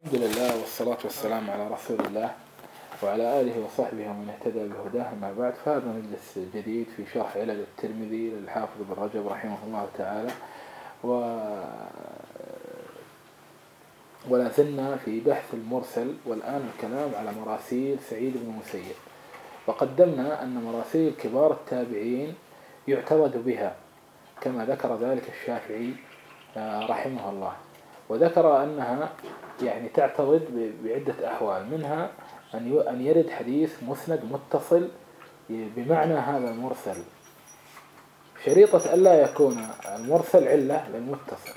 الحمد لله والصلاة والسلام على رسول الله وعلى آله وصحبه ومن اهتدى بهداه. ما بعد، فهذا مجلس جديد في شرح علل الترمذي للحافظ ابن رجب رحمه الله تعالى، ولا زلنا في بحث المرسل، والآن الكلام على مراسيل سعيد بن المسيب. وقدمنا أن مراسيل كبار التابعين يعتمد بها كما ذكر ذلك الشافعي رحمه الله، وذكر أنها يعني تعترض بعدة أحوال، منها أن يرد حديث مسند متصل بمعنى هذا المرسل، شريطة ألا يكون المرسل علة للمتصل،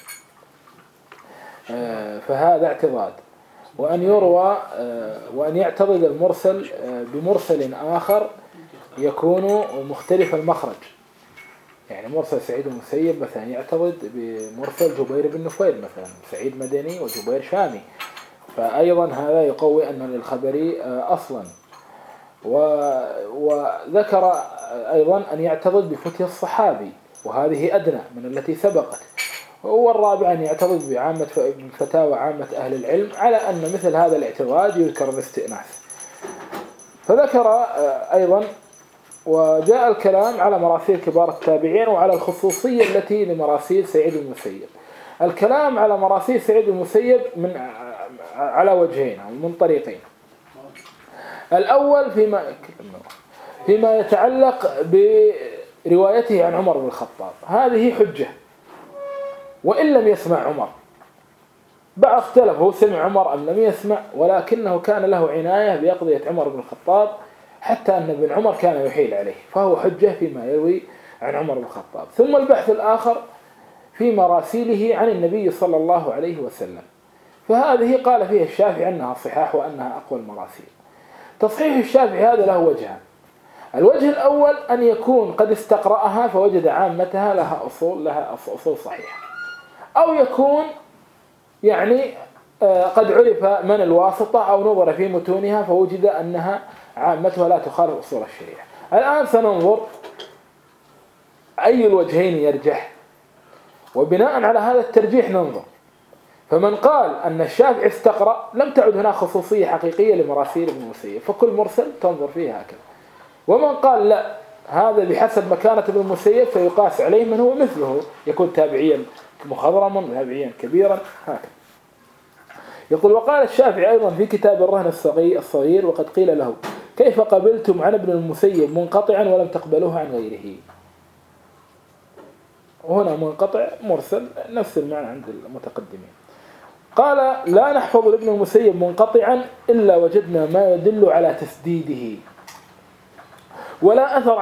فهذا اعتراض. وأن يروى وأن يعترض المرسل بمرسل آخر يكون مختلف المخرج، يعني مرسل سعيد بن المسيب مثلا يعترض بمرسل جبير بن نفيل، مثلا سعيد مدني وجبير شامي، فأيضا هذا يقوي أن للخبر أصلا. وذكر أيضا أن يعترض بفتية الصحابي، وهذه أدنى من التي سبقت. والرابع أن يعترض بعامة فتاوى عامة أهل العلم، على أن مثل هذا الاعتراض يذكر باستئناس. فذكر أيضا وجاء الكلام على مراسيل كبار التابعين وعلى الخصوصية التي لمراسيل سعيد بن المسيب. الكلام على مراسيل سعيد بن المسيب على وجهين أو من طريقين. الأول فيما يتعلق بروايته عن عمر بن الخطاب، هذه حجة وإن لم يسمع عمر. بعض اختلف هو سمع عمر أم لم يسمع، ولكنه كان له عناية بقضية عمر بن الخطاب، حتى أن ابن عمر كان يحيل عليه، فهو حجة فيما يروي عن عمر بن الخطاب. ثم البحث الآخر في مراسيله عن النبي صلى الله عليه وسلم، فهذه قال فيها الشافعي أنها صحاح وأنها أقوى المراسيل. تصحيح الشافعي هذا له وجهان. الوجه الأول أن يكون قد استقرأها فوجد عامتها لها أصول صحيحة، أو يكون يعني قد عرف من الواسطة أو نظر في متونها فوجد أنها عامتها لا تخالف أصول الشريعة. الآن سننظر أي الوجهين يرجح، وبناء على هذا الترجيح ننظر. فمن قال أن الشافعي استقرأ لم تعد هناك خصوصية حقيقية لمراسيل ابن المسيب، فكل مرسل تنظر فيه هكذا. ومن قال لا، هذا بحسب مكانة ابن المسيب فيقاس عليه من هو مثله، يكون تابعيا مخضرما تابعيا كبيرا هكذا. يقول: وقال الشافعي أيضا في كتاب الرهن الصغير: وقد قيل له كيف قبلتم عن ابن المسيب منقطعا ولم تقبلوه عن غيره. وهنا منقطع مرسل نفس المعنى عند المتقدمين. قال: لا نحفظ ابن المسيب منقطعا إلا وجدنا ما يدل على تسديده، ولا أثر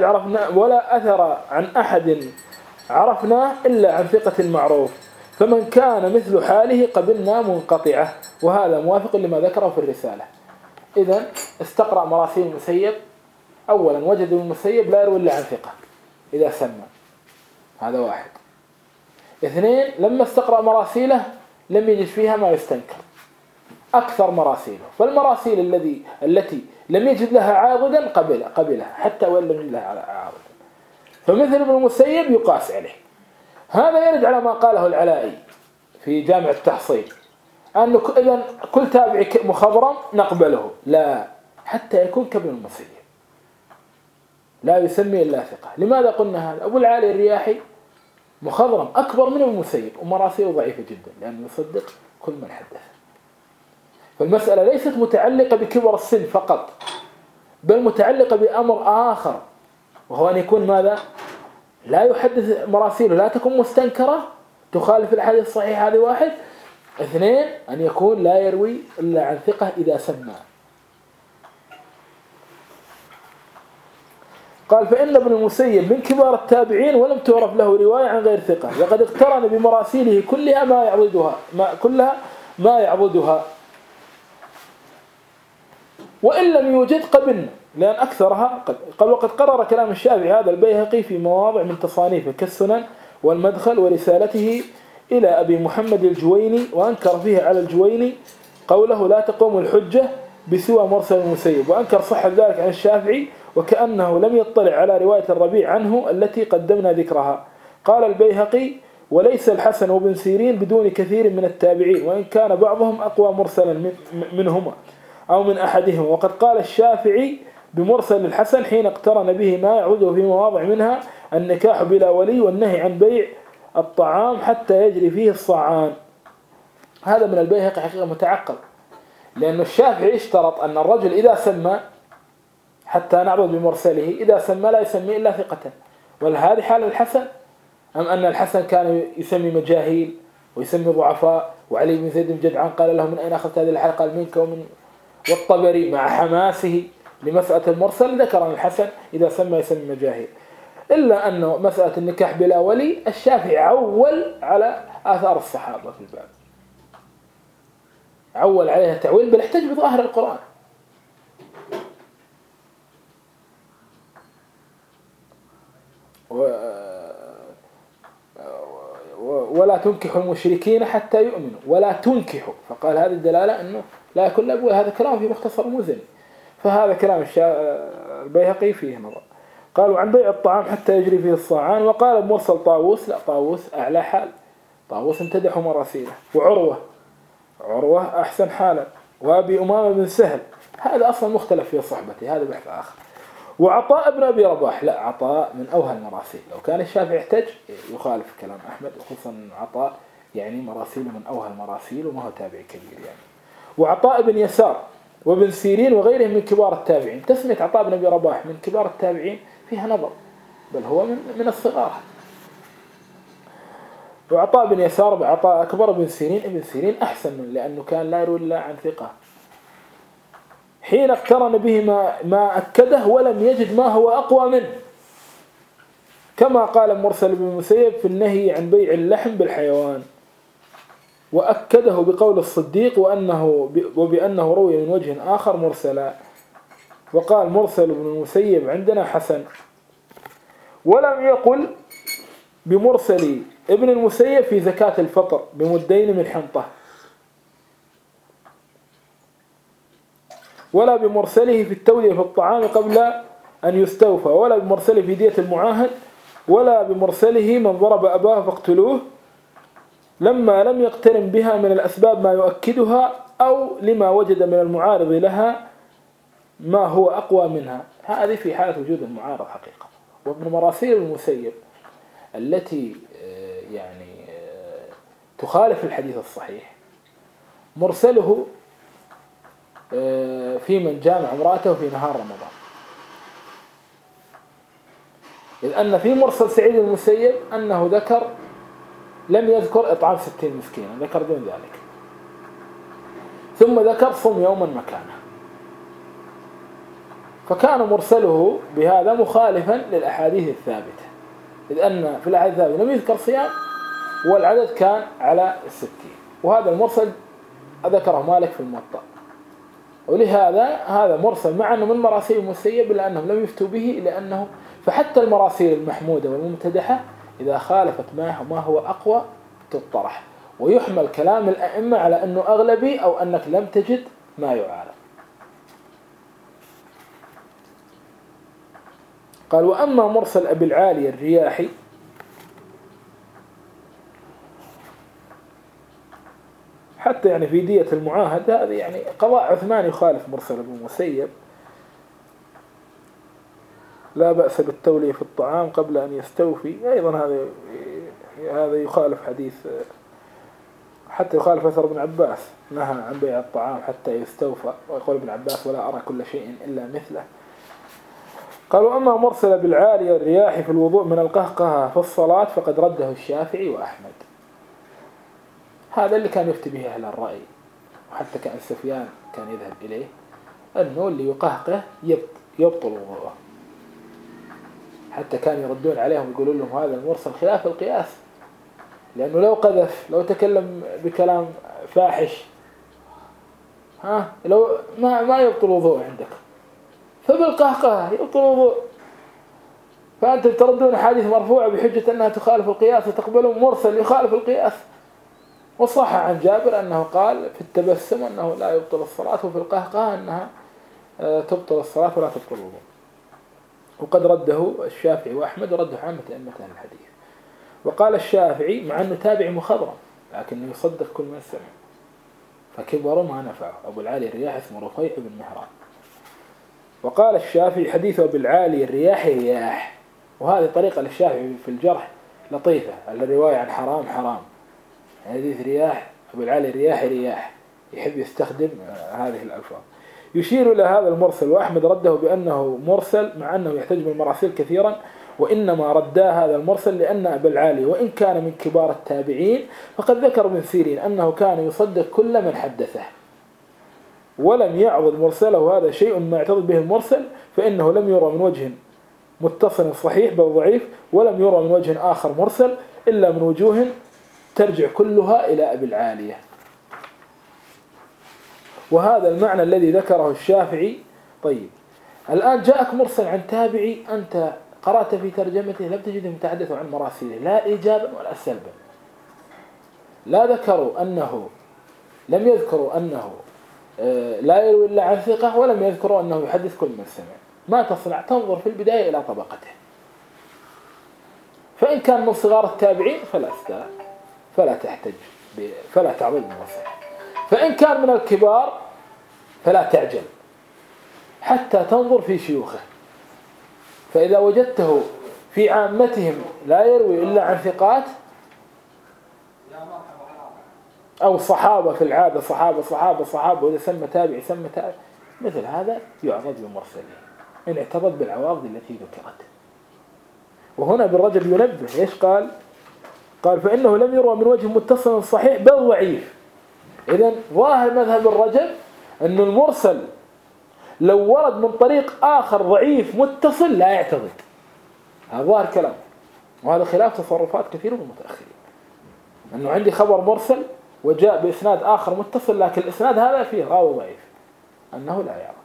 عن أحد عرفناه إلا عن ثقة معروف، فمن كان مثل حاله قبلنا منقطعة. وهذا موافق لما ذكره في الرسالة. إذن استقرأ مراسيل المسيب، أولا وجد المسيب لا يروي إلا عن ثقة إذا سمى، هذا واحد. اثنين، لما استقرأ مراسيله لم يجد فيها ما يستنكر أكثر مراسيله، فالمراسيل التي لم يجد لها عاضدا قبلها حتى وإن لم يجد لها عاضدا، فمثل ابن المسيب يقاس عليه. هذا يرد على ما قاله العلائي في جامع التحصيل، أنه إذن كل تابع مخضرم نقبله، لا، حتى يكون كابن المسيب لا يسمي إلا ثقة. لماذا قلنا هذا؟ أبو العالي الرياحي مخضرم أكبر من ابن المسيب ومراسيله ضعيفة جدا، لأنه يصدق كل من حدث. فالمسألة ليست متعلقة بكبر السن فقط، بل متعلقة بأمر آخر، وهو أن يكون ماذا؟ لا يحدث مراسيله لا تكون مستنكرة تخالف الحديث الصحيح، هذه واحد. اثنين، أن يكون لا يروي إلا عن ثقة إذا سمى. قال: فإن ابن المسيب من كبار التابعين ولم تعرف له رواية عن غير ثقة، وقد اقترن بمراسيله كلها ما يعضدها وإن لم يوجد قبلنا، لأن أكثرها قال. وقد قرر كلام الشافعي هذا البيهقي في مواضع من تصانيفه كالسنن والمدخل ورسالته إلى أبي محمد الجويني، وأنكر فيه على الجويني قوله: لا تقوم الحجة بسوى مرسل المسيب، وأنكر صحة ذلك عن الشافعي، وكأنه لم يطلع على رواية الربيع عنه التي قدمنا ذكرها. قال البيهقي: وليس الحسن وابن سيرين بدون كثير من التابعين، وإن كان بعضهم أقوى مرسلا منهما أو من أحدهما. وقد قال الشافعي بمرسل الحسن حين اقترن به ما يعوده في مواضع منها النكاح بلا ولي والنهي عن بيع الطعام حتى يجري فيه الصاعان. هذا من البيهقي حقيقة متعقل، لأن الشافعي اشترط أن الرجل إذا سمى حتى نعرض بمرسله، إذا سمى لا يسمي إلا ثقة. وهذه حال الحسن، أم أن الحسن كان يسمي مجاهيل ويسمي ضعفاء؟ وعلي بن زيد بن جدعان قال له من أين أخذت هذه الحلقة؟ قال منك ومن. والطبري مع حماسه لمسألة المرسل ذكر أن الحسن إذا سمى يسمي مجاهيل. إلا أنه مسألة النكاح بلا ولي الشافعي عول على آثار الصحابة في الباب، عول عليها تعويل، بل احتج بظاهر القرآن. ولا تنكحوا المشركين حتى يؤمنوا ولا تنكحوا، فقال هذه الدلالة أنه لا يكون أبوه. هذا كلام في مختصر المزني، فهذا كلام البيهقي فيه نظر. قالوا عن بيع الطعام حتى يجري فيه الصاعان. وقال بمرسل طاووس، لا طاووس أعلى حال، طاووس امتدحوا مراسيله. وعروة أحسن حالا. وأبي أمامة بن سهل هذا أصلا مختلف في صحبته، هذا بحث آخر. وعطاء بن أبي رباح، لا عطاء من أوهى المراسيل. لو كان الشافعي يحتج يخالف كلام أحمد، وخصوصا عطاء يعني مراسيله من أوهى المراسيل وما هو تابعي كبير يعني. وعطاء بن يسار وابن سيرين وغيرهم من كبار التابعين. تسمية عطاء بن أبي رباح من كبار التابعين فيها نظر، بل هو من الصغار. وعطاء بن يسار عطاء أكبر. ابن سيرين أحسن منه لأنه كان لا يروي إلا عن ثقة. حين اقترن به ما أكده ولم يجد ما هو أقوى منه، كما قال مرسل بن المسيب في النهي عن بيع اللحم بالحيوان، وأكده بقول الصديق وبأنه روي من وجه آخر مرسلا. وقال مرسل بن المسيب عندنا حسن. ولم يقل بمرسل ابن المسيب في زكاة الفطر بمدين من حنطة، ولا بمرسله في التولية في الطعام قبل أن يستوفى، ولا بمرسله في دية المعاهد، ولا بمرسله من ضرب أباه فاقتلوه لما لم يقترن بها من الأسباب ما يؤكدها، أو لما وجد من المعارض لها ما هو أقوى منها. هذه في حالة وجود المعارض حقيقة. ومن مراسيل المسيب التي يعني تخالف الحديث الصحيح مرسله في من جامع امرأته في نهار رمضان، إذ أن في مرسل سعيد المسيب أنه ذكر لم يذكر إطعام 60 مسكينا، ذكر دون ذلك، ثم ذكر صم يوما مكانه، فكان مرسله بهذا مخالفا للأحاديث الثابتة، إذ أن في الأحاديث الثابتة لم يذكر صيام والعدد كان على 60، وهذا المرسل ذكره مالك في الموطأ. ولهذا هذا مرسل مع أنه من مراسيل المسيب إلا أنهم لم يفتوا به، لأنه فحتى المراسيل المحمودة والممتدحة إذا خالفت ما هو أقوى تطرح، ويحمل كلام الأئمة على أنه أغلبي أو أنك لم تجد ما يعارض. قال وأما مرسل أبي العالي الرياحي حتى يعني في دية المعاهد، هذا يعني قضاء عثمان يخالف مرسل ابن المسيب، لا بأس بالتولية في الطعام قبل أن يستوفي، أيضا هذا يخالف حديث، حتى يخالف أثر ابن عباس نهى عن بيع الطعام حتى يستوفى، ويقول ابن عباس ولا أرى كل شيء إلا مثله. قالوا أما مرسل بالعالية الرياح في الوضوء من القهقه في الصلاة فقد رده الشافعي وأحمد. هذا اللي كان يفتي به أهل الرأي، وحتى كان سفيان كان يذهب إليه، أنه اللي يقهقه يبطل وضوءه، حتى كان يردون عليهم يقولون لهم هذا المرسل خلاف القياس، لأنه لو قذف لو تكلم بكلام فاحش لو ما يبطل وضوء عندك، فبالقهقه يبطل وضوء، فأنت تردون حديث مرفوعة بحجة أنها تخالف القياس وتقبلون مرسل يخالف القياس. وصح عن جابر أنه قال في التبسم أنه لا يبطل الصلاة، وفي القهقه أنها تبطل الصلاة ولا تبطل الوضوء، وقد رده الشافعي وأحمد ورده عامة أئمة الحديث. وقال الشافعي مع أنه تابعي مخضرم لكنه يصدق كل ما سمع فكبر ما نفعه. أبو العالي الرياح اسمه رفيع بن مهران. وقال الشافعي حديث أبو العالي الرياح رياح، وهذه طريقة للشافعي في الجرح لطيفة، الرواية عن حرام حرام، حديث رياح أبو العالي الرياح رياح، يحب يستخدم هذه الألفاظ. يشير إلى هذا المرسل، وأحمد رده بأنه مرسل مع أنه يحتج بالمراسيل كثيرا، وإنما ردا هذا المرسل لأن أبا العالي وإن كان من كبار التابعين فقد ذكر ابن سيرين أنه كان يصدق كل من حدثه ولم يعضد مرسله، هذا شيء ما يعتضد به المرسل، فإنه لم يرى من وجه متصل صحيح بل ضعيف، ولم يرى من وجه آخر مرسل إلا من وجوه ترجع كلها إلى أبي العالية. وهذا المعنى الذي ذكره الشافعي. طيب الآن جاءك مرسل عن تابعي، أنت قرأت في ترجمته لم تجده متحدث عن مراسيله لا إيجابا ولا سلبا، لا ذكروا أنه لم يذكروا أنه لا يروي إلا عن ثقة، ولم يذكروا أنه يحدث كل من سمع. ما تصنع؟ تنظر في البداية إلى طبقته، فإن كان من صغار التابعين فلا تحتج فلا تعضل بالمرسل، فإن كان من الكبار فلا تعجل حتى تنظر في شيوخه، فإذا وجدته في عامتهم لا يروي إلا عن ثقات أو صحابة، في العادة صحابة وإذا سمى تابع مثل هذا يعضد بمرسله إن اعترض بالعوارض التي ذكرت. وهنا ابن رجب ينبه إيش قال فإنه لم يروى من وجه متصل صحيح بل ضعيف. إذن ظاهر مذهب الرجب أن المرسل لو ورد من طريق آخر ضعيف متصل لا يعتضد، هذا ظاهر كلام، وهذا خلاف تصرفات كثير من المتأخرين، أنه عندي خبر مرسل وجاء بإسناد آخر متصل لكن الإسناد هذا فيه راوي ضعيف، أنه لا يعرض.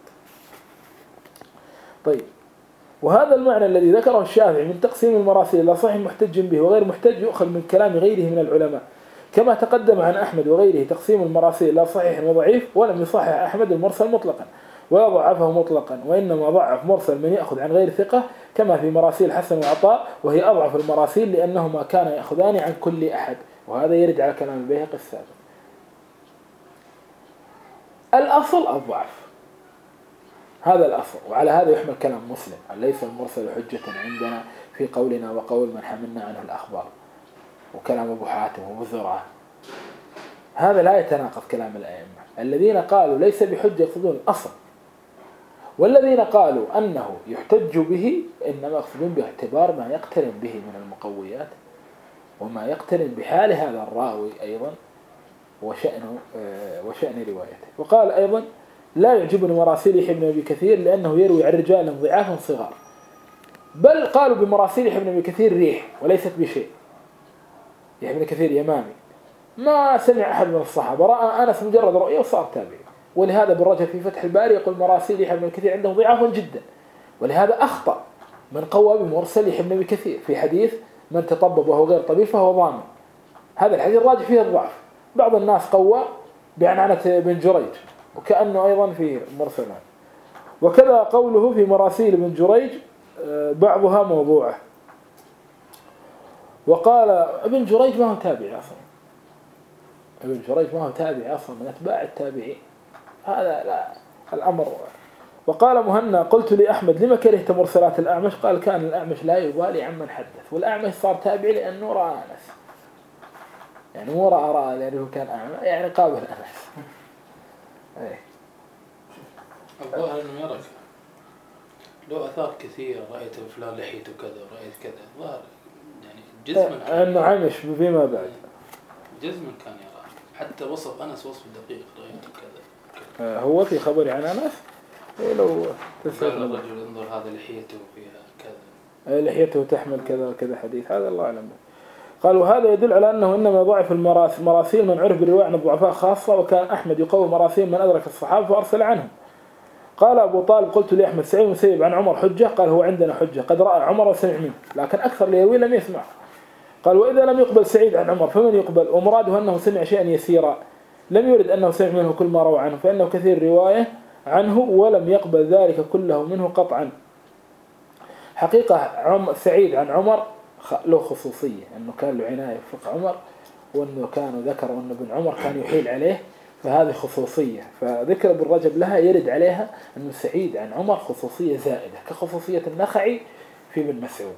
طيب وهذا المعنى الذي ذكره الشافعي من تقسيم المراسيل إلى صحيح محتج به وغير محتج يؤخذ من كلام غيره من العلماء، كما تقدم عن أحمد وغيره تقسيم المراسيل إلى صحيح وضعيف، ولم يصحح أحمد المرسل مطلقا ولا ضعفه مطلقا، وإنما ضعف مرسل من يأخذ عن غير ثقة كما في مراسيل حسن وعطاء، وهي أضعف المراسيل لأنهما كانا يأخذان عن كل أحد، وهذا يرد على كلام البيهقي السابق. الأصل الضعف، هذا الأصل، وعلى هذا يحمل كلام مسلم ليس المرسل حجة عندنا في قولنا وقول من حملنا عنه الأخبار، وكلام أبو حاتم وأبو زرعة، هذا لا يتناقض كلام الأئمة. الذين قالوا ليس بحجة يقصدون الأصل، والذين قالوا أنه يحتج به إنما يقصدون باعتبار ما يقترن به من المقويات وما يقترن بحال هذا الراوي أيضا وشأن روايته. وقال أيضا لا يعجبني مراسيل يحيى بن أبي كثير لأنه يروي عن رجال ضعاف صغار، بل قالوا بمراسيل يحيى بن أبي كثير ريح وليست بشيء. يحيى بن كثير يمامي ما سمع أحد من الصحابة، رأى أنس مجرد رؤية وصار تابعي، ولهذا ابن رجب في فتح الباري يقول مراسيل يحيى بن كثير عنده ضعاف جدا، ولهذا أخطأ من قوى بمرسل يحيى بن كثير في حديث من تطبب وهو غير طبيب فهو ضامن، هذا الحديث راجع فيه الضعف. بعض الناس قوى بعنعنة بن جريج وكأنه أيضا فيه مرسلان، وكذا قوله في مراسيل بن جريج بعضها موضوعة. وقال ابن جريج ما هو تابعي أصلا، ابن جريج ما هو تابعي أصلا من أتباع التابعين، هذا لا الأمر. وقال مهنا قلت لأحمد لما كرهت مرسلات الأعمش؟ قال كان الأعمش لا يبالي عمن حدث، والأعمش صار تابعي لأنه رأى أنس، يعني مو رأى لأنه كان أعمى، يعني قابل أنس. الظاهر أنه يرك له أثار كثيرة، رأيت فلان لحيته كذا ورأيت كذا، ظاهر يعني جزما أنه عمش فيما بعد جزما كان يرى، حتى وصف أنس وصف دقيق رأيته كذا. هو في خبر عن أنس لو قال الرجل انظر هذا لحيته فيها كذا، لحيته تحمل كذا وكذا حديث، هذا الله أعلم. قال وهذا يدل على أنه إنما ضعف المراسيل من عرف بالرواية عن الضعفاء خاصة، وكان أحمد يقوي مراسيل من أدرك الصحابة فأرسل عنهم. قال أبو طالب قلت لأحمد سعيد مسيب عن عمر حجة؟ قال هو عندنا حجة، قد رأى عمر وسمع منه، لكن أكثر اللي يروي لم يسمع. قال وإذا لم يقبل سعيد عن عمر فمن يقبل؟ ومراده أنه سمع شيئا يسيرا، لم يرد أنه سمع منه كل ما روى عنه، فإنه كثير رواية عنه ولم يقبل ذلك كله منه قطعا. حقيقة سعيد عن عمر له خصوصية أنه كان له عناية بفقه عمر، وأنه كان ذكر أن ابن عمر كان يحيل عليه، فهذه خصوصية. فذكر ابن رجب لها يرد عليها أنه سعيد عن عمر خصوصية زائدة كخصوصية النخعي في ابن مسعود.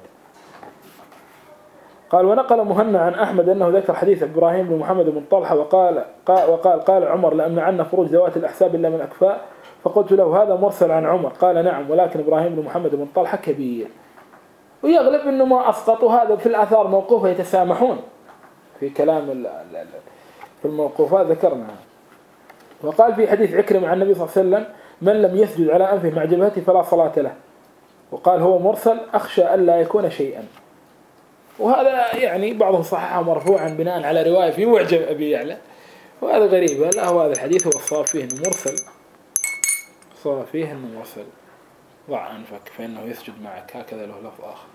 قال ونقل مهنا عن أحمد أنه ذكر حديث إبراهيم بن محمد بن طلحة وقال عمر لأمنعن فروج ذوات الأحساب إلا من أكفاء، فقلت له هذا مرسل عن عمر، قال نعم ولكن إبراهيم بن محمد بن طلحة كبير. ويغلب أنه ما أسقطوا هذا في الآثار موقوفة يتسامحون في كلام في الموقوفات ذكرنا. وقال في حديث عكرمة عن النبي صلى الله عليه وسلم من لم يسجد على أنفه مع جبهته فلا صلاة له، وقال هو مرسل أخشى ألا يكون شيئا. وهذا يعني بعضهم صححه مرفوعا بناء على رواية في معجم أبي يعلى، وهذا غريب. لا هو هذا الحديث هو الصواب فيه أنه مرسل، الصواب فيه أنه مرسل. ضع أنفك فإنه يسجد معك، هكذا له لفظ آخر.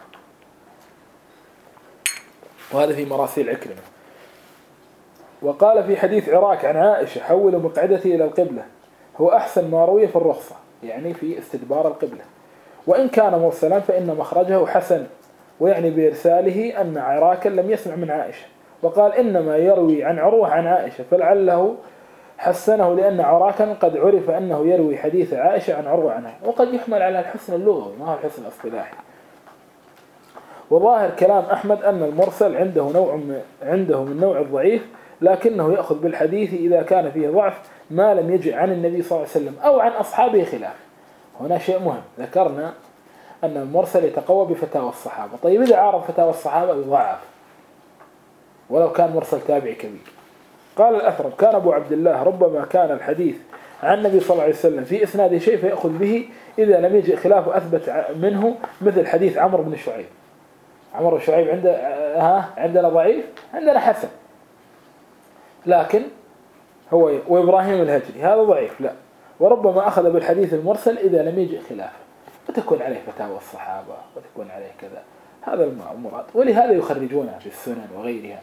وهذا في مراسيل عكرمة. وقال في حديث عراك عن عائشة حول مقعدتي إلى القبلة هو أحسن ما روي في الرخصة، يعني في استدبار القبلة، وإن كان مرسلا فإن مخرجه حسن، ويعني بإرساله أن عراكا لم يسمع من عائشة. وقال إنما يروي عن عروة عن عائشة، فلعله حسنه لأن عراكا قد عرف أنه يروي حديث عائشة عن عروة عنها، وقد يحمل على الحسن اللغوي ما هو الحسن الاصطلاحي. وظاهر كلام أحمد أن المرسل عنده من نوع الضعيف، لكنه يأخذ بالحديث إذا كان فيه ضعف ما لم يجئ عن النبي صلى الله عليه وسلم أو عن أصحابه خلاف. هنا شيء مهم، ذكرنا أن المرسل يتقوى بفتاوى الصحابة. طيب إذا عارض فتاوى الصحابة يضعف ولو كان مرسل تابعي كبير. قال الأثرم كان أبو عبد الله ربما كان الحديث عن النبي صلى الله عليه وسلم في إسناده شيء فيأخذ به إذا لم يجئ خلافه أثبت منه، مثل حديث عمرو بن شعيب. عمرو بن شعيب عندنا ضعيف، عندنا حسن، لكن هو وإبراهيم الهجري هذا ضعيف لا. وربما أخذ بالحديث المرسل إذا لم يجئ خلافه، وتكون عليه فتاوى الصحابة وتكون عليه كذا، هذا المراد. ولهذا يخرجونها في السنن وغيرها.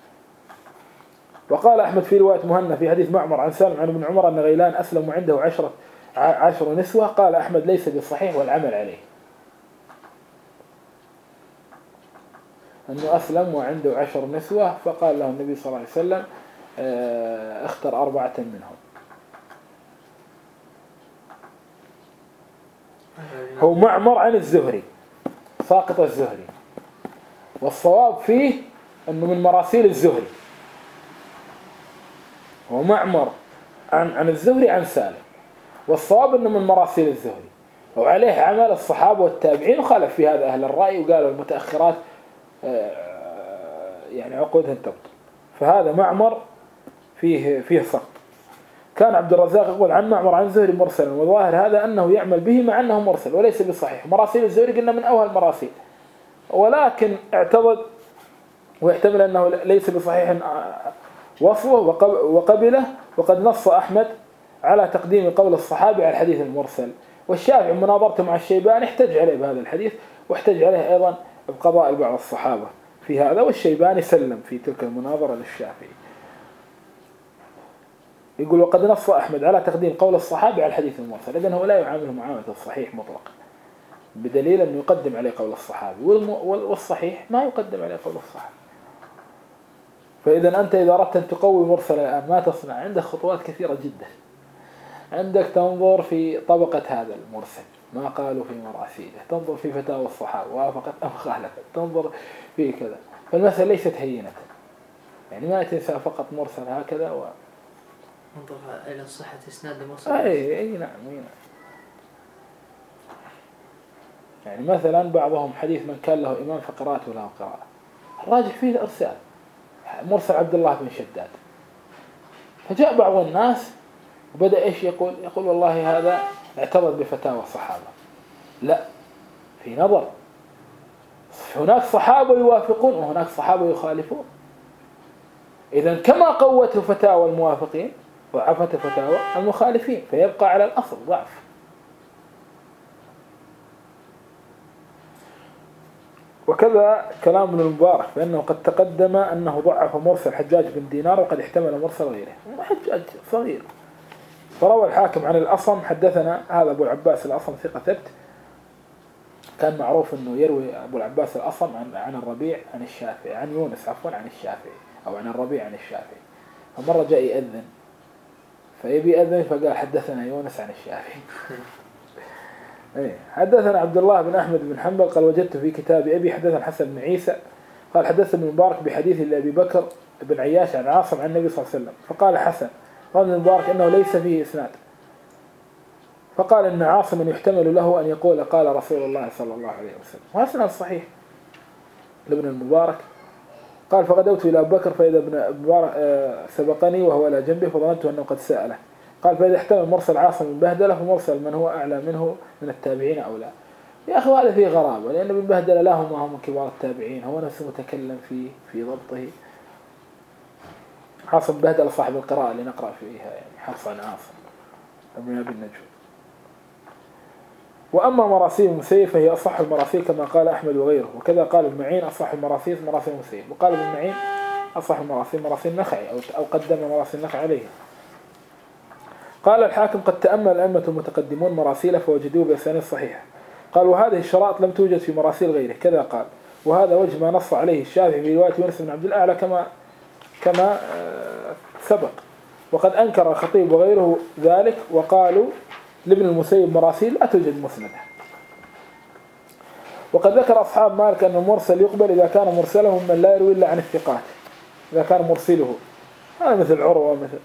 وقال أحمد في رواية مهنا في حديث معمر عن سالم عن ابن عمر أن غيلان أسلم وعنده 10 نسوة. قال أحمد ليس بالصحيح والعمل عليه، أنه أسلم وعنده 10 نسوة، فقال له النبي صلى الله عليه وسلم اختر 4 منهم. هو معمر عن الزهري ساقط الزهري، والصواب فيه أنه من مراسيل الزهري. هو معمر عن الزهري عن سالم، والصواب أنه من مراسيل الزهري، وعليه عمل الصحابة والتابعين. وخالف في هذا أهل الرأي وقالوا المتأخرات يعني عقودها تبطل. فهذا معمر فيه سقط. كان عبد الرزاق يقول عن معمر عن زهري مرسلا، وظاهر هذا أنه يعمل به مع أنه مرسل وليس بصحيح. مراسيل الزهري قلنا من أول المراسيل، ولكن اعتضد ويحتمل أنه ليس بصحيح وصفه وقبله. وقد نص أحمد على تقديم قول الصحابي على الحديث المرسل، والشافعي مناظرته مع الشيباني احتج عليه بهذا الحديث، واحتج عليه أيضا بقضاء بعض الصحابة في هذا، والشيباني سلم في تلك المناظرة للشافعي. يقول وقد نص أحمد على تقديم قول الصحابي على الحديث المرسل، إذن هو لا يعامله معاملة الصحيح مطلقا، بدليل أنه يقدم عليه قول الصحابي، والصحيح ما يقدم عليه قول الصحابي. فإذا أنت إذا أردت أن تقوي مرسل الآن ما تصنع؟ عندك خطوات كثيرة جدا. عندك تنظر في طبقة هذا المرسل ما قالوا في مراسيله، تنظر في فتاوى الصحابة وافقت أم خالفت، تنظر في كذا. فالمسألة ليست هينة، يعني ما تنسى فقط مرسل هكذا انظر إلى صحة إسناد المرسل. أي نعم. يعني مثلا بعضهم حديث من كان له إمام فقراته له قراءة، الراجح فيه الإرسال. مرسل عبد الله بن شداد، فجاء بعض الناس وبدأ إيش يقول والله هذا اعترض بفتاوى الصحابة. لا، في نظر، هناك صحابة يوافقون وهناك صحابة يخالفون. إذن كما قوته فتاوى الموافقين ضعفت فتاوى المخالفين، فيبقى على الأصل ضعف. وكذا كلام ابن المبارك، فإنه قد تقدم أنه ضعف مرسل حجاج بن دينار، وقد احتمل مرسل غيره. حجاج صغير. فروى الحاكم عن الأصم حدثنا، هذا أبو العباس الأصم ثقة ثبت، كان معروف أنه يروي أبو العباس الأصم عن الربيع عن الشافعي، عن يونس عفوا عن الشافعي، أو عن الربيع عن الشافعي. فمرة جاء يأذن فيبي يأذن فقال حدثنا يونس عن الشافعي. حدثنا عبد الله بن أحمد بن حنبل قال وجدت في كتاب أبي حدثنا حسن بن عيسى قال حدثنا ابن مبارك بحديث لأبي بكر بن عياش عن عاصم عن النبي صلى الله عليه وسلم. فقال حسن قال ابن مبارك إنه ليس فيه إسناد. فقال إن عاصما يحتمل له أن يقول قال رسول الله صلى الله عليه وسلم، وهذا صحيح لابن المبارك. قال فغدوت إلى أبو بكر فإذا ابن مبارك سبقني وهو على جنبه فظننت أنه قد سأله. قال فإذا احتمل مرسل عاصم من بهدلة فمرسل من هو أعلى منه من التابعين أو لا. يا أخي هذا فيه غرابة، لأن ابن بهدلة لا هم من كبار التابعين، هو نفسه متكلم في ضبطه. عاصم بهدلة صاحب القراءة اللي نقرأ فيها يعني حفص عن عاصم ابن أبي النجم. وأما مراسيل المسيب فهي أصح المراسيل كما قال أحمد وغيره، وكذا قال ابن معين أصح المراسيل مراسيل المسيب، وقال ابن معين أصح المراسيل مراسيل النخعي أو قدم مراسيل النخعي عليه. قال الحاكم قد تأمل الأئمة المتقدمون مراسيله فوجدوه بأسانيد صحيحة. قال وهذه الشرائط لم توجد في مراسيل غيره كذا قال، وهذا وجه ما نص عليه الشافعي في رواية يونس بن عبد الأعلى كما سبق. وقد أنكر الخطيب وغيره ذلك وقالوا لابن المسيب مراسيل لا توجد مسندة. وقد ذكر أصحاب مالك أن المرسل يقبل إذا كان مرسله من لا يروي إلا عن الثقات، إذا كان مرسله هذا مثل عروة مثل.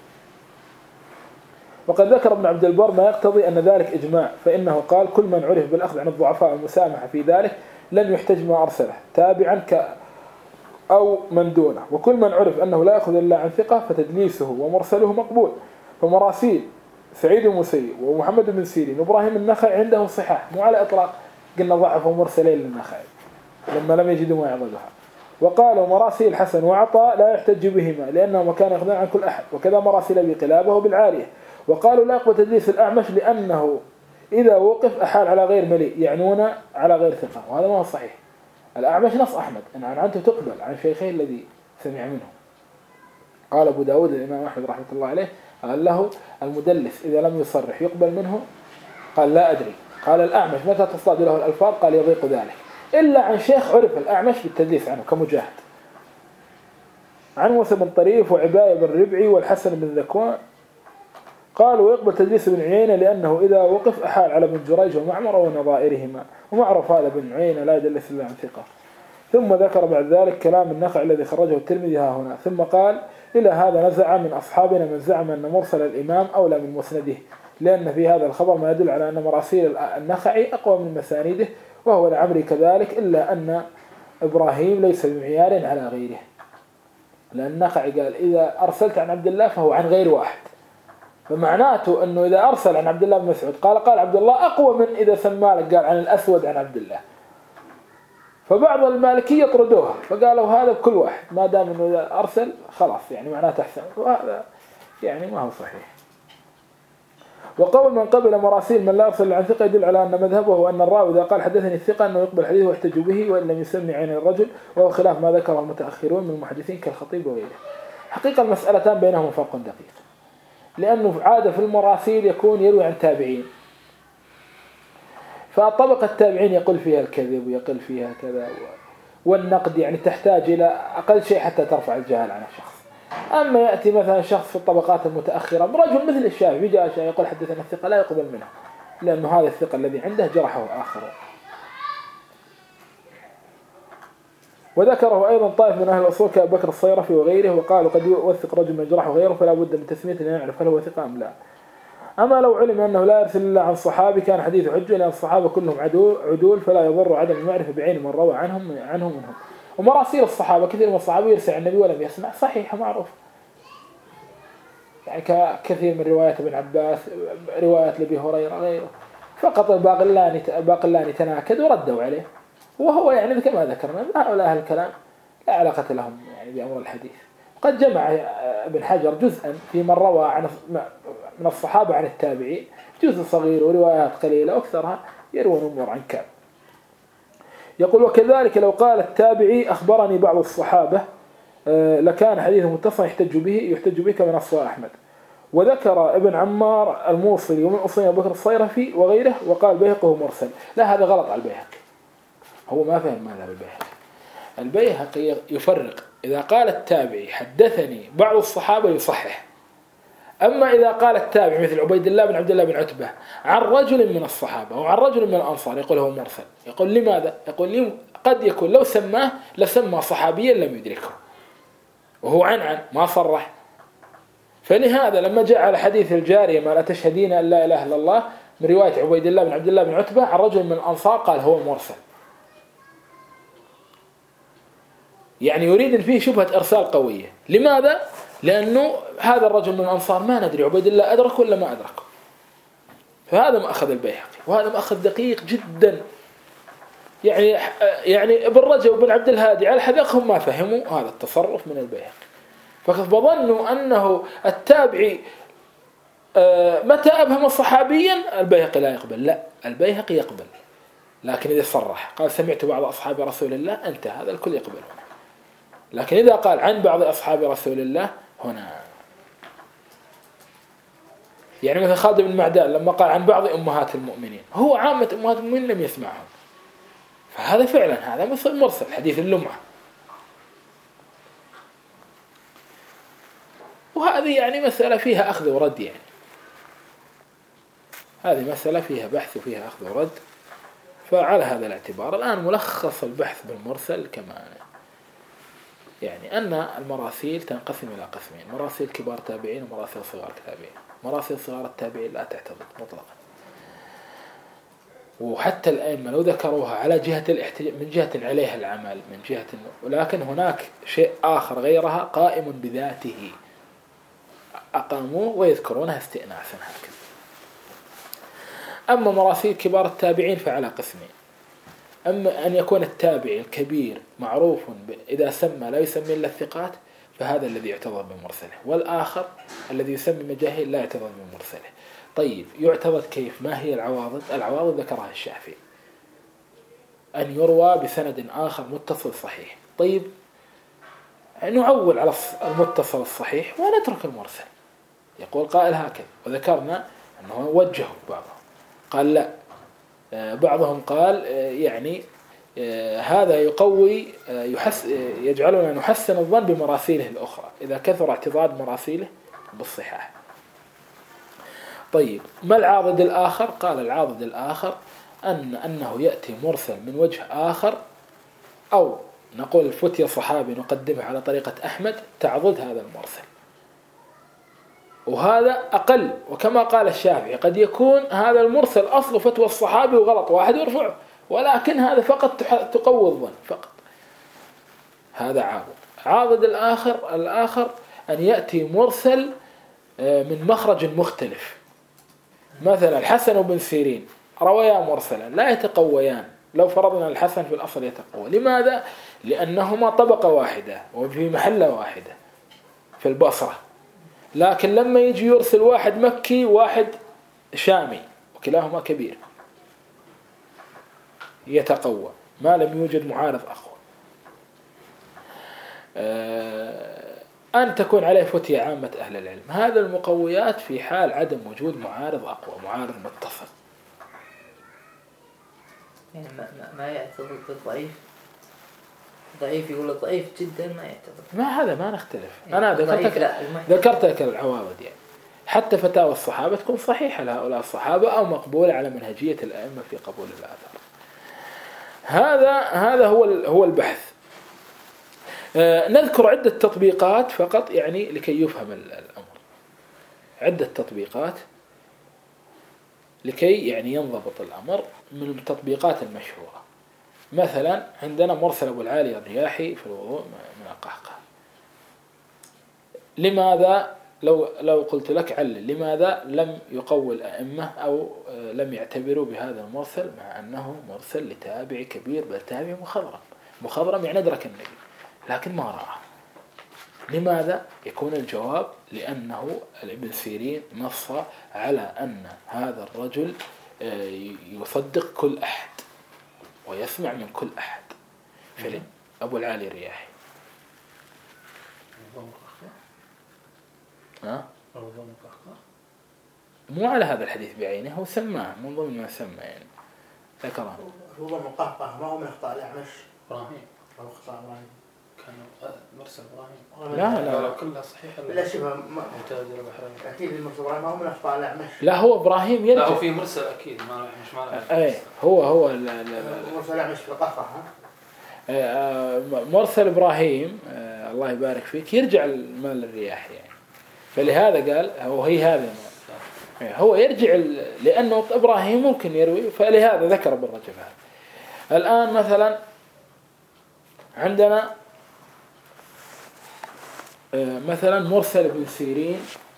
وقد ذكر ابن عبد البر ما يقتضي أن ذلك إجماع، فإنه قال كل من عرف بالأخذ عن الضعفاء المسامحة في ذلك لم يحتج ما أرسله تابعا أو من دونه، وكل من عرف أنه لا يأخذ إلا عن ثقة فتدليسه ومرسله مقبول. فمراسيل سعيد المسيب ومحمد بن سيرين وإبراهيم النخعي عنده صحاح مو على إطلاق قلنا ضعفوا مرسلين للنخعي لما لم يجدوا ما يعضدها. وقالوا مراسيل الحسن وعطاء لا يحتج بهما لأنه كان يخضع عن كل أحد، وكذا مراسيل أبي قلابة وبالعالية. وقالوا لا يقبل تدليس الأعمش لأنه إذا وقف أحال على غير مليء يعنون على غير ثقة، وهذا ما هو صحيح. الأعمش نص أحمد أن عنته تقبل عن شيخه الذي سمع منه. قال أبو داود الإمام أحمد رحمة الله عليه قال له المدلس إذا لم يصرح يقبل منه؟ قال لا أدري. قال الأعمش متى تصطاد له الألفاظ؟ قال يضيق ذلك إلا عن شيخ عرف الأعمش بالتدليس عنه كمجاهد، عن موسى بن طريف وعباية بن ربعي والحسن بن ذكوان. قالوا يقبل تدليس ابن عيينة لأنه إذا وقف أحال على ابن جريج ومعمر ونظائرهما، ومعروف هذا ابن عيينة لا يدلس إلا عن ثقة. ثم ذكر بعد ذلك كلام النخعي الذي خرجه الترمذي ها هنا، ثم قال إلى هذا نزع من أصحابنا من زعم أن مرسل الإمام أولى من مسنده، لأن في هذا الخبر ما يدل على أن مراسيل النخعي أقوى من مسانيده، وهو العمري كذلك، إلا أن إبراهيم ليس بمعيار على غيره، لأن النخعي قال إذا أرسلت عن عبد الله فهو عن غير واحد، فمعناته أنه إذا أرسل عن عبد الله بن مسعود قال عبد الله أقوى من إذا سمالك قال عن الأسود عن عبد الله. فبعض المالكية طردوها فقالوا هذا بكل واحد ما دام أنه إذا أرسل خلاص يعني معناته أحسن، وهذا يعني ما هو صحيح. وقول من قبل مراسيل من لا أرسل عن ثقة يدل على أن مذهبه هو أن الراوي إذا قال حدثني الثقة أنه يقبل حديثه ويحتج به وإن لم يسمي عين الرجل، وهو خلاف ما ذكره المتأخرون من المحدثين كالخطيب وغيره. حقيقة المسألتان بينهم فرق دقيق، لأنه عادة في المراسيل يكون يروي عن تابعين، فطبقة التابعين يقول فيها الكذب ويقل فيها كذا والنقد، يعني تحتاج إلى أقل شيء حتى ترفع الجهل عن الشخص. أما يأتي مثلا شخص في الطبقات المتأخرة برجل مثل الشافعي جاء يقول حدثنا الثقة لا يقبل منه، لأنه هذا الثقة الذي عنده جرحه آخر. وذكره أيضا طائف من أهل الأصول كأبو بكر الصيرفي وغيره، وقالوا قد يوثق رجل من جرحه غيره فلا بد من تسمية أن يعرف هل هو ثقة أم لا. أما لو علم أنه لا يرسل إلا عن صحابي كان حديث حجة، لأن الصحابة كلهم عدول فلا يضر عدم المعرفة بعين من روى عنهم منهم. ومراسيل الصحابة كثير من الصحابة يرسل عن النبي ولم يسمع صحيحة معروف، يعني كثير من روايات ابن عباس، روايات لأبي هريرة غيره، فقط الباقلاني تناكد وردوا عليه، وهو يعني كما ذكرنا هؤلاء أهل الكلام لا علاقة لهم يعني بأمر الحديث. قد جمع ابن حجر جزءا في من روى من الصحابة عن التابعين، جزء صغير وروايات قليلة وأكثرها يروون أمور عن كعب. يقول وكذلك لو قال التابعي أخبرني بعض الصحابة لكان حديثه متصل يحتج به كما نص أحمد. وذكر ابن عمار الموصلي ومن أصول أبو بكر الصيرفي وغيره، وقال بيهقه مرسل. لا هذا غلط على البيهقي، هو ما فهم مذهب البيهقي. البيهقي يفرق، إذا قال التابعي حدثني بعض الصحابة يصحح، أما إذا قال التابعي مثل عبيد الله بن عبد الله بن عتبة عن رجل من الصحابة أو عن رجل من الأنصار يقول هو مرسل. يقول لماذا؟ يقول قد يكون لو سماه لسمى صحابيا لم يدركه وهو عن ما صرح. فلهذا لما جاء على حديث الجارية ما لا تشهدين أن لا إله إلا الله من رواية عبيد الله بن عبد الله بن عتبة عن رجل من الأنصار قال هو مرسل، يعني يريد أن فيه شبهة إرسال قوية. لماذا؟ لأنه هذا الرجل من الأنصار ما ندري عبيد الله أدرك ولا ما أدرك. فهذا ما أخذ البيهقي، وهذا ما أخذ دقيق جدا. يعني ابن رجب وابن عبد الهادي على حذقهم ما فهموا هذا التصرف من البيهقي، فظنوا أنه التابعي متى أبهم صحابيا البيهقي لا يقبل. لا، البيهقي يقبل، لكن إذا صرح قال سمعت بعض أصحاب رسول الله أنت هذا الكل يقبل هنا. لكن إذا قال عن بعض أصحاب رسول الله هنا، يعني مثل خالد بن معدان لما قال عن بعض أمهات المؤمنين، هو عامة أمهات المؤمنين لم يسمعهم، فهذا فعلا هذا مثل مرسل حديث اللمعة. وهذه يعني مسألة فيها أخذ ورد، يعني هذه مسألة فيها بحث وفيها أخذ ورد. فعلى هذا الاعتبار الآن ملخص البحث بالمرسل كما يعني أن المراسيل تنقسم إلى قسمين: مراسيل كبار تابعين ومراسيل صغار تابعين. مراسيل صغار التابعين لا تعتبر مطلقا، وحتى الأئمة لو ذكروها على جهة من جهة عليها العمل من جهة، ولكن هناك شيء آخر غيرها قائم بذاته أقاموه ويذكرونها استئناسا هكذا. أما مراسيل كبار التابعين فعلى قسمين: أما أن يكون التابعي الكبير معروف إذا سمى لا يسمي إلا الثقات فهذا الذي يعتبر بمرسله، والآخر الذي يسمي مجاهيل لا يعتبر بمرسله. طيب يعتبر كيف؟ ما هي العواضد؟ العواضد ذكرها الشافعي: أن يروى بسند آخر متصل صحيح. طيب نعول على المتصل الصحيح ونترك المرسل. يقول قائل هكذا، وذكرنا أنه وجهه بعضهم قال لا، بعضهم قال يعني هذا يقوي يجعلنا نحسن الظن بمراسيله الأخرى إذا كثر اعتضاد مراسيله بالصحاح. طيب ما العاضد الآخر؟ قال العاضد الآخر أنه يأتي مرسل من وجه آخر، أو نقول فتية صحابي نقدمه على طريقة أحمد تعضد هذا المرسل، وهذا أقل. وكما قال الشافعي قد يكون هذا المرسل أصل فتوى الصحابي وغلط واحد يرفعه، ولكن هذا فقط تقوي الظن فقط. هذا عاضد. عاضد الآخر أن يأتي مرسل من مخرج مختلف، مثلا الحسن بن سيرين رويا مرسلا لا يتقويان. لو فرضنا الحسن في الأصل يتقوى. لماذا؟ لأنهما طبقة واحدة وفي محلة واحدة في البصرة، لكن لما يجي يرسل واحد مكي واحد شامي وكلاهما كبير يتقوى ما لم يوجد معارض أقوى. أن تكون عليه فتية عامة أهل العلم. هذا المقويات في حال عدم وجود معارض أقوى، معارض متصل. يعني ما يعتبر بالضعيف. ضعيف يقول الضعيف جدا ما يعتبر. ما هذا ما نختلف. يعني أنا ذكرت لك العوارض، يعني حتى فتاوى الصحابة تكون صحيحة لهؤلاء الصحابة أو مقبولة على منهجية الأئمة في قبول الآثار. هذا هو البحث. نذكر عدة تطبيقات فقط يعني لكي يفهم الأمر. عدة تطبيقات لكي يعني ينضبط الأمر من التطبيقات المشهورة. مثلا عندنا مرسل أبو العالي الرياحي في الوضوء من القهقه. لماذا لو قلت لك علل لماذا لم يقوي الأئمة أو لم يعتبروا بهذا المرسل مع أنه مرسل لتابع كبير بل تابع مخضرم يعني أدرك النبي لكن ما رأى؟ لماذا؟ يكون الجواب لأنه ابن سيرين نص على أن هذا الرجل يصدق كل أحد ويسمع من كل أحد. فلن أبو العالي الرياحي مو على هذا الحديث بعينه، هو سماه من ضمن ما سمى يعني ذكرها. هو المقهقه ما هو من اخطاء الاعمش. ابراهيم او اخطاء ابراهيم. كان مرسل ابراهيم. لا كلها صحيحه. لا شبه متاجر بحرين. اكيد المرسل ابراهيم ما هو من اخطاء الاعمش. لا هو ابراهيم لا يرجع. هو في مرسل اكيد ما مش معناه. اي هو مرسل الاعمش في القهقه مرسل ابراهيم الله يبارك فيك يرجع المال الرياح يعني. فلهذا قال هي هذا هو يرجع لانه ابراهيم ممكن يروي، فلهذا ذكر ابن رجب هذا. الان مثلا عندنا مثلا مرسل ابن سيرين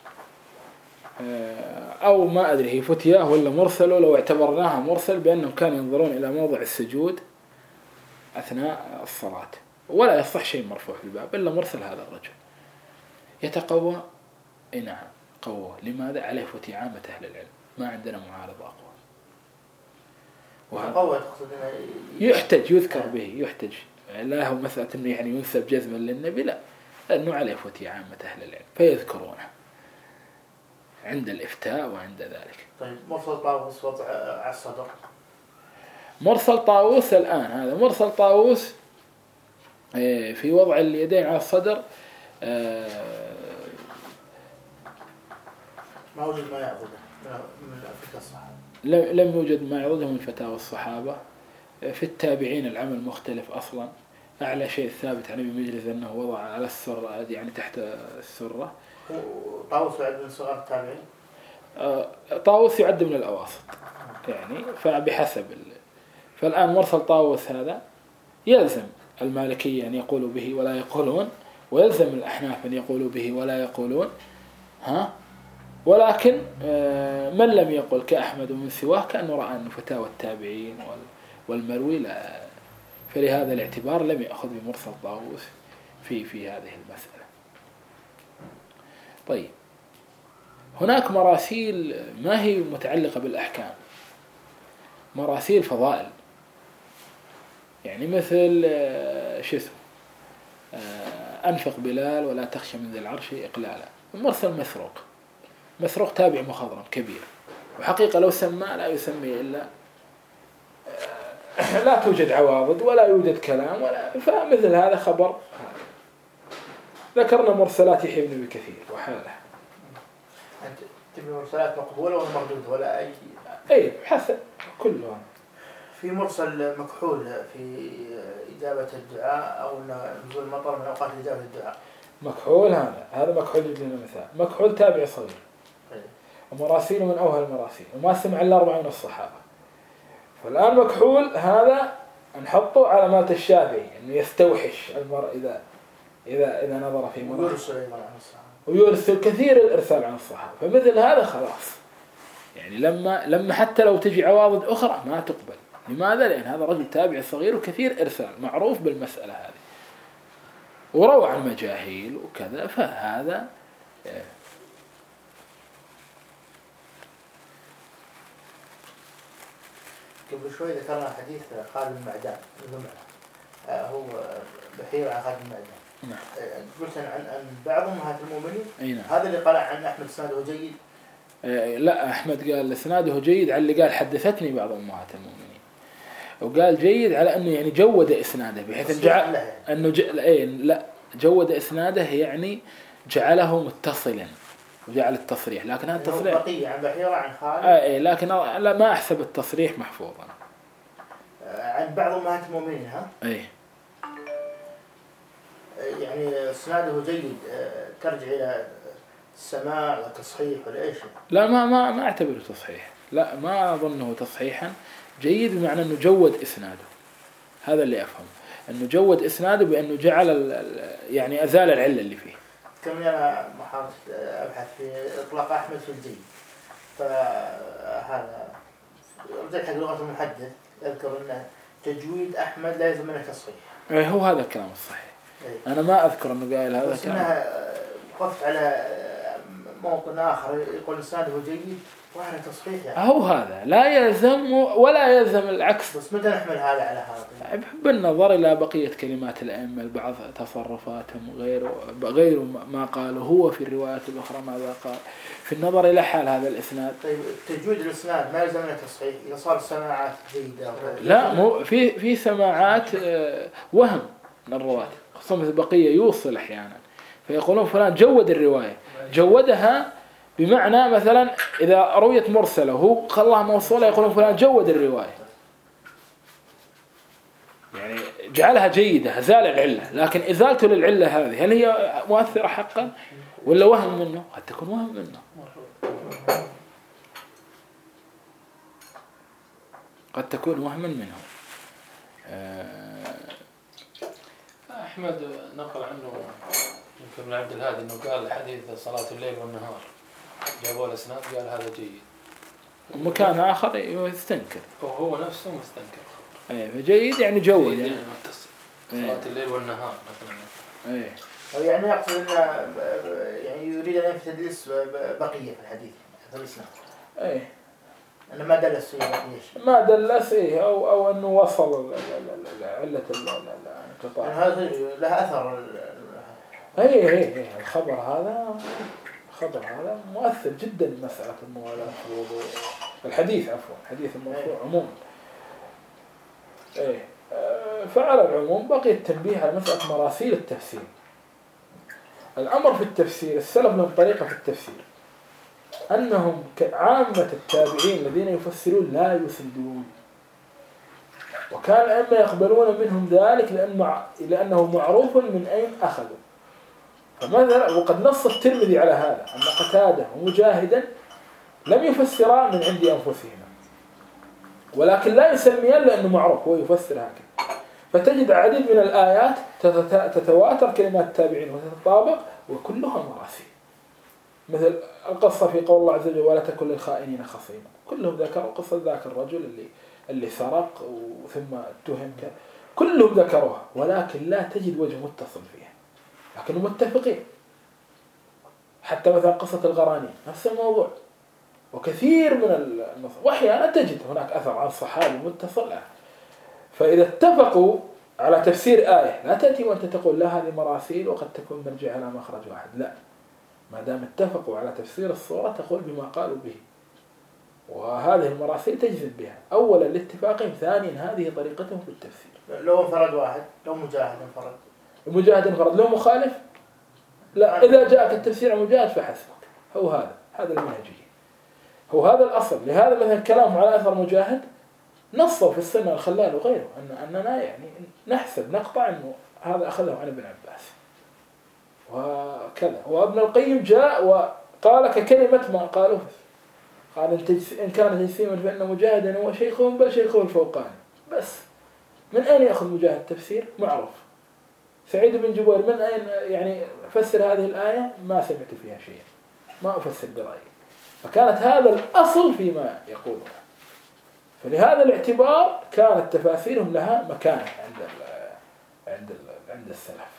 أو ما أدري هي فتياه ولا مرسل، لو اعتبرناها مرسل بأنهم كانوا ينظرون إلى موضع السجود أثناء الصلاة، ولا يصح شيء مرفوع في الباب إلا مرسل هذا الرجل يتقوى. نعم قوة. لماذا؟ عليه فتي عامة أهل العلم، ما عندنا معارض أقوى. وقوة يحتج يذكر به يحتج، لا هو مسألة أنه يعني ينسب جزما للنبي، لا، لأنه عليه فتي عامة أهل العلم فيذكرونه عند الإفتاء وعند ذلك. طيب مرسل طاووس وضع على الصدر. مرسل طاووس الآن هذا مرسل طاووس في وضع اليدين على الصدر ما وجد ما يعضده من فتاوى الصحابة. لم يوجد ما يعضده من فتاوى الصحابة. في التابعين العمل مختلف أصلا. أعلى شيء ثابت عن ابي مجلس أنه وضع على السرة يعني تحت السرة. طاووس يعد من صغار التابعين. طاووس يعد من الأواسط يعني، فبحسب فالآن مرسل طاووس هذا يلزم المالكية أن يقولوا به ولا يقولون، ويلزم الأحناف أن يقولوا به ولا يقولون، ولكن من لم يقل كأحمد ومن سواه كأنه رأى أن فتاوى التابعين والمروي لا، فلهذا الاعتبار لم يأخذ بمرسل طاووس في هذه المسألة. طيب هناك مراسيل ما هي متعلقة بالأحكام، مراسيل فضائل، يعني مثل شو اسمه أنفق بلال ولا تخشى من ذي العرش إقلالا، مرسل مسروق تابع مخضرم كبير، وحقيقة لو سمى لا يسمي إلا لا توجد عواضد ولا يوجد كلام ولا، فمثل هذا خبر. ذكرنا مرسلات يحيى بن كثير وحاله. أنت تبي مرسلات مقبولة ولا مردودة ولا أي حسب كلها. في مرسل مكحول في إجابة الدعاء أو نزول المطر من أوقات إجابة الدعاء. مكحول هذا مكحول جدا مثال. مكحول تابع صغير ومراسيله من أوهى المراسيل وما سمع إلا 4 من الصحابة. فالآن مكحول هذا نحطه على مالة الشافعي إنه يستوحش المرء إذا نظر في مرة ويرسل كثير الإرسال عن الصحابة، فمثل هذا خلاص يعني لما حتى لو تجي عواضد أخرى ما تقبل. لماذا؟ لأن هذا رجل تابع صغير وكثير إرسال معروف بالمسألة هذه وروى عن مجاهيل وكذا، فهذا قبل شوي ذكرنا حديث خالد بن معدان هو بحير عن خالد بن معدان. قلت عن بعض أمهات المؤمنين. هذا اللي قال عن أحمد إسناده جيد. لا أحمد قال إسناده جيد على اللي قال حدثتني بعض أمهات المؤمنين، وقال جيد على أنه يعني جود إسناده بحيث جعل أنه لا جود إسناده يعني جعله متصلا وجعل التصريح، لكن هذا التصريح بقية عن بحيرة عن خالد. لكن لا ما أحسب التصريح محفوظا عن بعض أمهات المؤمنين. يعني إسناده جيد ترجع إلى السماع وتصحيح ولا إيش؟ لا ما أعتبره تصحيح، لا ما أظنه تصحيحا. جيد بمعنى أنه جود إسناده، هذا اللي أفهم أنه جود إسناده بأنه جعل يعني أزال العلة اللي فيه. كم أنا محاولة أبحث في إطلاق أحمد في الجيد، فهذا رجع حق لغة المحدث يذكر أن تجويد أحمد لا يلزم منه تصحيح. هو هذا الكلام الصحيح. أنا ما أذكر أنه قال هذا الكلام. وقفت على موطن آخر يقول إسناده جيد وعلى تصحيح يعني. هو هذا لا يلزم ولا يلزم العكس. بس متى نحمل هذا على هذا؟ بالنظر إلى بقية كلمات الأئمة البعض تصرفاتهم غير ما قالوا هو في الروايات الأخرى ماذا قال في النظر إلى حال هذا الإسناد. طيب تجويد الإسناد ما يلزمنا تصحيح إذا صار السماعات جيدة؟ لا مو في سماعات وهم من الرواة خصوصا مثل بقية يوصل أحيانا فيقولون فلان جود الرواية جودها بمعنى مثلا إذا رويت مرسلة وهو خلاها موصولة يقولون فلان جود الرواية يعني جعلها جيدة زال العلة. لكن إزالته للعلة هذه هل هي مؤثرة حقا ولا وهم منه؟ قد تكون وهم منه قد تكون وهما منه. أحمد نقل عنه يمكن من عبد الهادي أنه قال حديث صلاة الليل والنهار جابوا الأسناد قال هذا جيد. ومكان آخر يستنكر وهو نفسه مستنكر. فجيد يعني جود يعني صلاة الليل والنهار مثلا. يعني يقصد أنه يعني يريد أن ينفي تدليس بقية في الحديث هذا الإسناد. أنه ما دلس فيه بقية. ما دلس أو أنه وصل علة الانقطاع. يعني هذا له أثر. الخبر هذا مؤثر جدا مسألة الموالاة في الوضوء. الحديث الحديث المرفوع عموما. فعلى العموم بقي التنبيه على مسألة مراسيل التفسير. الأمر في التفسير السلف لهم طريقة في التفسير أنهم كعامة التابعين الذين يفسرون لا يسندون وكان الأئمة يقبلون منهم ذلك لأنه معروف من أين أخذوا. فماذا وقد نص الترمذي على هذا أن قتادة ومجاهدا لم يفسرا من عند أنفسهما ولكن لا يسميان لأنه معروف هو يفسر هكذا. فتجد عديد من الآيات تتواتر كلمات التابعين وتتطابق وكلها مراسيل. مثل القصة في قول الله عز وجل ولا تكن للخائنين خصيما كلهم ذكروا قصة ذاك الرجل اللي سرق ثم اتهم كلهم ذكروها ولكن لا تجد وجه متصل فيها لكنهم متفقين. حتى مثلا قصة الغراني نفس الموضوع وكثير من النصوص وأحيانا تجد هناك أثر عن صحابي متصل. فإذا اتفقوا على تفسير آية لا تأتي وأنت تقول لا هذه مراسيل وقد تكون مرجع على مخرج واحد. لا ما دام اتفقوا على تفسير الصورة تقول بما قالوا به وهذه المراسيل تجزم بها. أولا لاتفاقهم ثانيا هذه طريقتهم في التفسير. لو انفرد واحد لو مجاهد انفرد المجاهد انفرد لو مخالف لا إذا جاءك التفسير عن مجاهد فحسبك. هو هذا المنهجية هو هذا الأصل. لهذا مثلا كلامه على أثر مجاهد نصوا في السنة الخلال وغيره أننا يعني نحسب نقطع أنه هذا أخذه عن ابن عباس وكذا. وابن القيم جاء وقال ككلمة ما قالوا قال إن كان تجسيما فإن مجاهدا هو شيخهم بل شيخه الفوقاني. بس من أين يأخذ مجاهد تفسير معروف. سعيد بن جبير من أين يعني فسر هذه الآية ما سمعت فيها شيء ما أفسر برأيي. فكانت هذا الأصل فيما يقولون. فلهذا الاعتبار كانت تفاسيرهم لها مكانة عند السلف.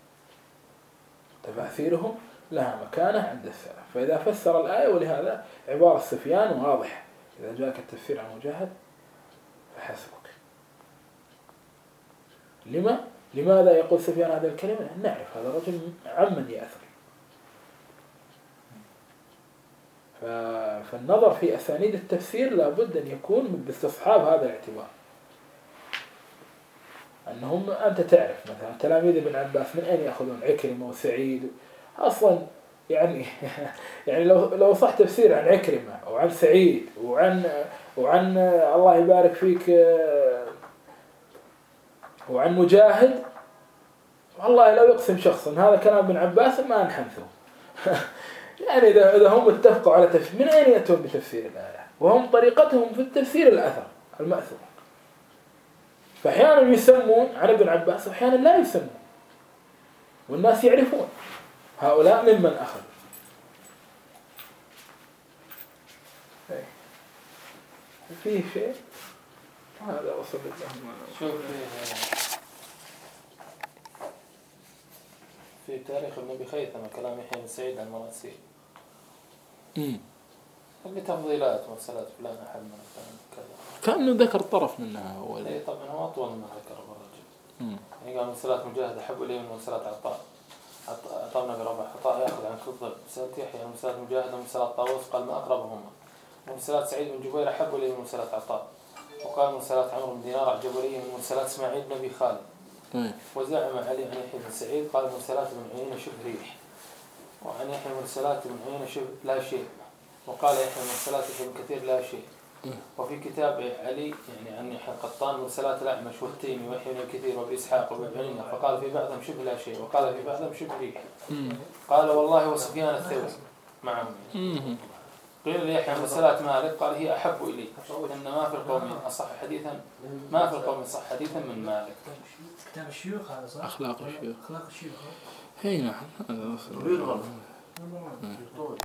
تفاسيرهم لها مكانة عند السلف. فإذا فسر الآية ولهذا عبارة سفيان واضحة إذا جاءك التفسير عن مجاهد فحسبك. لماذا يقول سفيان هذا الكلمة؟ نعرف هذا الرجل عمن يأثر. فالنظر في أسانيد التفسير لابد أن يكون باستصحاب هذا الاعتبار أنهم أنت تعرف مثلا تلاميذ ابن عباس من أين يأخذون عكرمة وسعيد أصلا يعني لو صح تفسير عن عكرمة أو عن سعيد وعن الله يبارك فيك وعن مجاهد والله لو يقسم شخصا هذا كلام ابن عباس ما نحنثه. يعني إذا هم اتفقوا على تفسير من أين يأتون بتفسير الآية وهم طريقتهم في التفسير الأثر المأثور. فأحيانا يسمون عن ابن عباس وأحيانا لا يسمون والناس يعرفون هؤلاء ممن أخذ. فيه شيء هذا وصل لهم. شوف في تاريخ ابن أبي خيثمة كلام يحيى بن سعيد عن مراسيل بتفضيلات مرسلات فلان أحد من كذا. كأنه ذكر طرف منها هو. إيه طبعا هو أطول مما ذكره الرجل. يعني قال مرسلات مجاهد أحب إليه من مرسلات عطاء. عطاء بن أبي رباح عطاء يأخذ عن كذب. مرسلات يحيى مرسلات مجاهد ومرسلات طاووس قال ما أقربهما. ومرسلات سعيد بن جبير أحب إليه من مرسلات عطاء. وقال مرسلات عمرو بن دينار أعجب إليه من مرسلات إسماعيل بن أبي خالد. وزعم علي عن يحيى بن سعيد قال مرسلات بن عيينة شبه ريح. وعن يحيى مرسلات بن عيينة شبه لا شيء. وقال يحيى مرسلات ابن كثير لا شيء. وفي كتاب علي يعني عن يحيى القطان مرسلات الأعمش والتيمي ويحيى بن كثير وابن إسحاق وابن عنينة فقال في بعضهم شبه لا شيء وقال في بعضهم شبه ريح. قال والله وسفيان الثوري معهم. قيل ليحيى مرسلات مالك قال هي أحب إلي إن ما في القوم أصح حديثا ما في القوم صح حديثا من مالك. كتاب الشيوخ هذا صح؟ أخلاق الشيوخ. أخلاق الشيوخ. هي نعم.